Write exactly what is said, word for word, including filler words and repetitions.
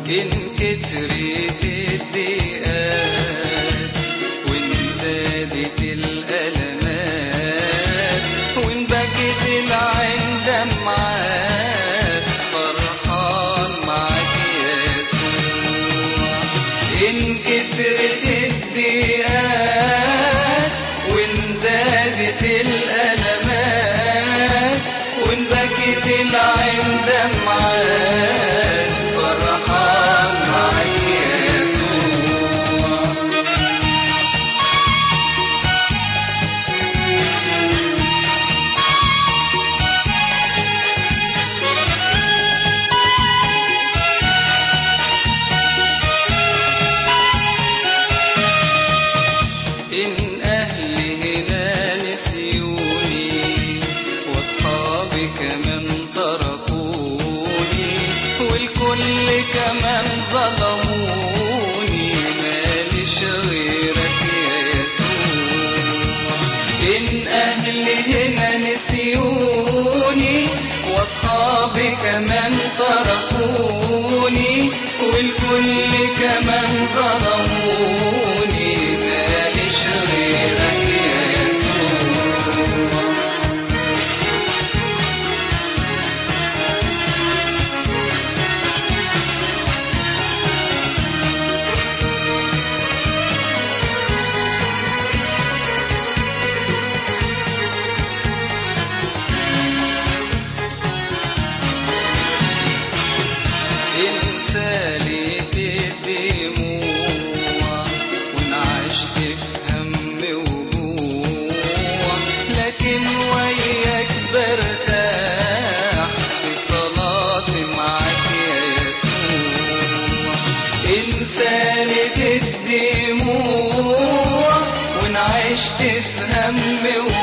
إن كترت الضيقات وإن زادت الألمات وإن بكت العين دمعات فرحان معاك يا يسوع. إن كترت الضيقات وإن زادت الألمات وإن بكت العين دمعات فرحان معاك يا يسوع. إن أهلي هنا نسيوني وأصحابي كمان تركوني والكل كمان ظلموني ماليش غيرك يا يسوع. إن أهلي هنا نسيوني وأصحابي كمان تركوني والكل كمان ظلموني ماليش غيرك يا يسوع. إن سالت الدموع وإن عشت في هم وجوع لكن وياك برتاح في صلاتي معاك يا يسوع. إن سالت الدموع وإن عشت في هم